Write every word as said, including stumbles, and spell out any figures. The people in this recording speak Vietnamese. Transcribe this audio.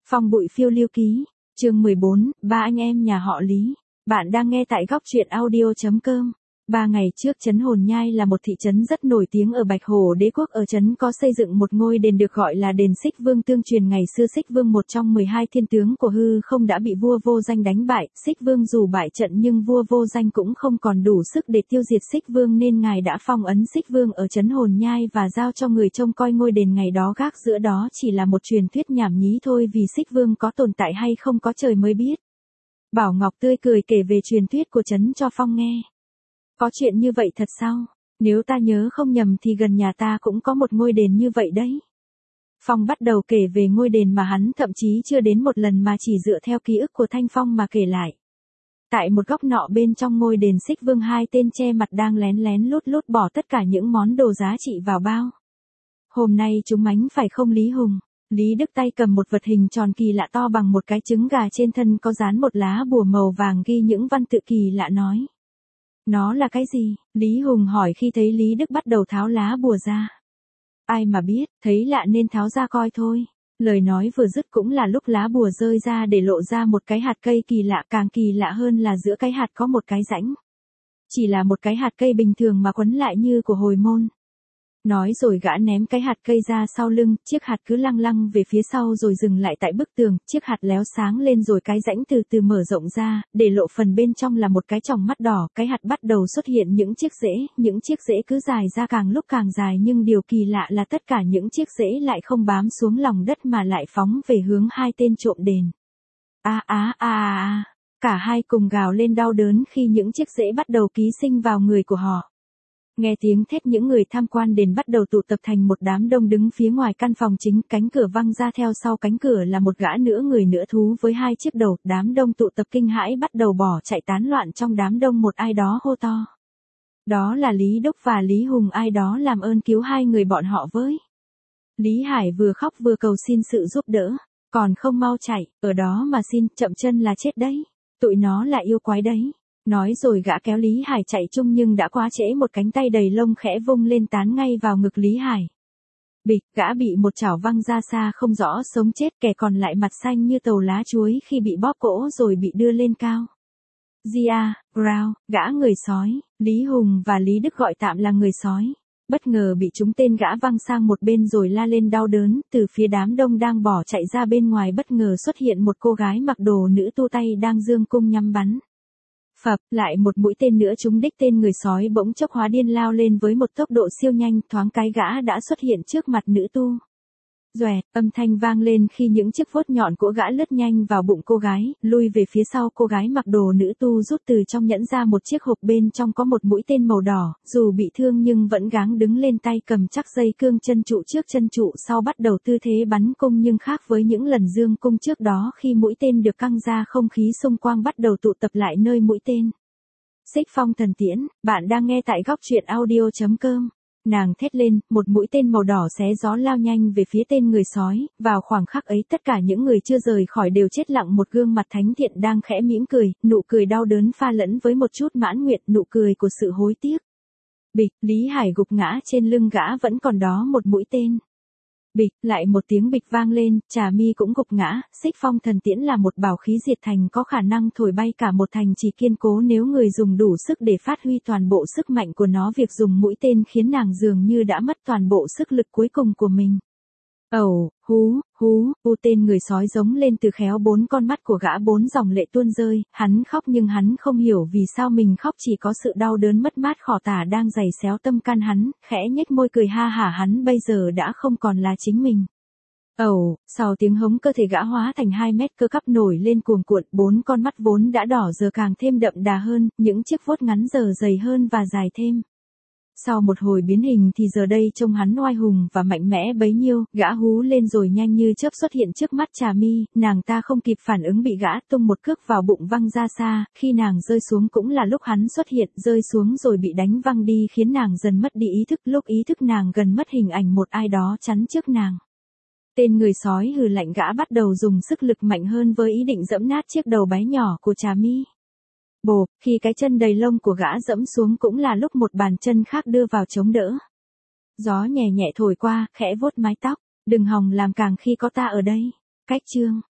Phong bụi phiêu lưu ký, chương mười bốn, ba anh em nhà họ Lý. Bạn đang nghe tại góc truyện audio chấm com. Ba ngày trước trấn Hồn Nhai là một thị trấn rất nổi tiếng ở Bạch Hổ Đế quốc. Ở trấn có xây dựng một ngôi đền được gọi là đền Xích Vương. Tương truyền ngày xưa Xích Vương, một trong mười hai thiên tướng của hư không, đã bị vua Vô Danh đánh bại. Xích Vương dù bại trận nhưng vua Vô Danh cũng không còn đủ sức để tiêu diệt Xích Vương, nên ngài đã phong ấn Xích Vương ở trấn Hồn Nhai và giao cho người trông coi ngôi đền ngày đó gác giữa đó. Chỉ là một truyền thuyết nhảm nhí thôi, vì Xích Vương có tồn tại hay không có trời mới biết. Bảo Ngọc tươi cười kể về truyền thuyết của trấn cho Phong nghe. Có chuyện như vậy thật sao? Nếu ta nhớ không nhầm thì gần nhà ta cũng có một ngôi đền như vậy đấy. Phong bắt đầu kể về ngôi đền mà hắn thậm chí chưa đến một lần mà chỉ dựa theo ký ức của Thanh Phong mà kể lại. Tại một góc nọ bên trong ngôi đền Xích Vương, hai tên che mặt đang lén lén lút lút bỏ tất cả những món đồ giá trị vào bao. Hôm nay chúng mánh phải không Lý Hùng? Lý Đức tay cầm một vật hình tròn kỳ lạ to bằng một cái trứng gà, trên thân có dán một lá bùa màu vàng ghi những văn tự kỳ lạ, nói. Nó là cái gì? Lý Hùng hỏi khi thấy Lý Đức bắt đầu tháo lá bùa ra. Ai mà biết, thấy lạ nên tháo ra coi thôi. Lời nói vừa dứt cũng là lúc lá bùa rơi ra để lộ ra một cái hạt cây kỳ lạ. Càng kỳ lạ hơn là giữa cái hạt có một cái rãnh. Chỉ là một cái hạt cây bình thường mà quấn lại như của hồi môn. Nói rồi gã ném cái hạt cây ra sau lưng, chiếc hạt cứ lăng lăng về phía sau rồi dừng lại tại bức tường. Chiếc hạt léo sáng lên rồi cái rãnh từ từ mở rộng ra, để lộ phần bên trong là một cái tròng mắt đỏ. Cái hạt bắt đầu xuất hiện những chiếc rễ, những chiếc rễ cứ dài ra càng lúc càng dài, nhưng điều kỳ lạ là tất cả những chiếc rễ lại không bám xuống lòng đất mà lại phóng về hướng hai tên trộm đền. A á a a, cả hai cùng gào lên đau đớn khi những chiếc rễ bắt đầu ký sinh vào người của họ. Nghe tiếng thét, những người tham quan đền bắt đầu tụ tập thành một đám đông đứng phía ngoài căn phòng chính. Cánh cửa văng ra, theo sau cánh cửa là một gã nửa người nửa thú với hai chiếc đầu. Đám đông tụ tập kinh hãi bắt đầu bỏ chạy tán loạn. Trong đám đông một ai đó hô to. Đó là Lý Đốc và Lý Hùng, ai đó làm ơn cứu hai người bọn họ với. Lý Hải vừa khóc vừa cầu xin sự giúp đỡ. Còn không mau chạy, ở đó mà xin, chậm chân là chết đấy. Tụi nó là yêu quái đấy. Nói rồi gã kéo Lý Hải chạy chung, nhưng đã quá trễ, một cánh tay đầy lông khẽ vung lên tán ngay vào ngực Lý Hải. Bịch, gã bị một chảo văng ra xa không rõ sống chết, kẻ còn lại mặt xanh như tàu lá chuối khi bị bóp cổ rồi bị đưa lên cao. Gia, Grau, gã người sói, Lý Hùng và Lý Đức gọi tạm là người sói. Bất ngờ bị trúng tên, gã văng sang một bên rồi la lên đau đớn. Từ phía đám đông đang bỏ chạy ra bên ngoài bất ngờ xuất hiện một cô gái mặc đồ nữ tu, tay đang giương cung nhắm bắn. Phập, lại một mũi tên nữa trúng đích. Tên người sói bỗng chốc hóa điên lao lên với một tốc độ siêu nhanh, thoáng cái gã đã xuất hiện trước mặt nữ tu. Doẹt, âm thanh vang lên khi những chiếc vuốt nhọn của gã lướt nhanh vào bụng cô gái. Lui về phía sau, cô gái mặc đồ nữ tu rút từ trong nhẫn ra một chiếc hộp, bên trong có một mũi tên màu đỏ. Dù bị thương nhưng vẫn gắng đứng lên, tay cầm chắc dây cương, chân trụ trước chân trụ sau, bắt đầu tư thế bắn cung. Nhưng khác với những lần dương cung trước đó, khi mũi tên được căng ra, không khí xung quanh bắt đầu tụ tập lại nơi mũi tên. Xích Phong thần tiễn, bạn đang nghe tại góc truyện audio chấm com. Nàng thét lên, một mũi tên màu đỏ xé gió lao nhanh về phía tên người sói. Vào khoảng khắc ấy, tất cả những người chưa rời khỏi đều chết lặng. Một gương mặt thánh thiện đang khẽ mỉm cười, nụ cười đau đớn pha lẫn với một chút mãn nguyện, nụ cười của sự hối tiếc. Bịch, Lý Hải gục ngã, trên lưng gã vẫn còn đó một mũi tên. Bịch, lại một tiếng bịch vang lên, Trà Mi cũng gục ngã. Xích Phong thần tiễn là một bảo khí diệt thành, có khả năng thổi bay cả một thành trì kiên cố nếu người dùng đủ sức để phát huy toàn bộ sức mạnh của nó. Việc dùng mũi tên khiến nàng dường như đã mất toàn bộ sức lực cuối cùng của mình. Ẩu, hú, hú, u, tên người sói giống lên từ khéo, bốn con mắt của gã bốn dòng lệ tuôn rơi. Hắn khóc nhưng hắn không hiểu vì sao mình khóc, chỉ có sự đau đớn mất mát khỏ tả đang giày xéo tâm can hắn. Khẽ nhếch môi cười ha hả, hắn bây giờ đã không còn là chính mình. Ẩu, sau tiếng hống, cơ thể gã hóa thành hai mét, cơ cắp nổi lên cuồn cuộn. Bốn con mắt vốn đã đỏ giờ càng thêm đậm đà hơn, những chiếc vuốt ngắn giờ dày hơn và dài thêm. Sau một hồi biến hình thì giờ đây trông hắn oai hùng và mạnh mẽ bấy nhiêu. Gã hú lên rồi nhanh như chớp xuất hiện trước mắt Trà Mi. Nàng ta không kịp phản ứng, bị gã tung một cước vào bụng văng ra xa. Khi nàng rơi xuống cũng là lúc hắn xuất hiện, rơi xuống rồi bị đánh văng đi, khiến nàng dần mất đi ý thức. Lúc ý thức nàng gần mất, hình ảnh một ai đó chắn trước nàng. Tên người sói hừ lạnh, gã bắt đầu dùng sức lực mạnh hơn với ý định giẫm nát chiếc đầu bé nhỏ của Trà Mi. Bộp, khi cái chân đầy lông của gã dẫm xuống cũng là lúc một bàn chân khác đưa vào chống đỡ. Gió nhẹ nhẹ thổi qua, khẽ vuốt mái tóc. Đừng hòng làm càng khi có ta ở đây. Cách chương.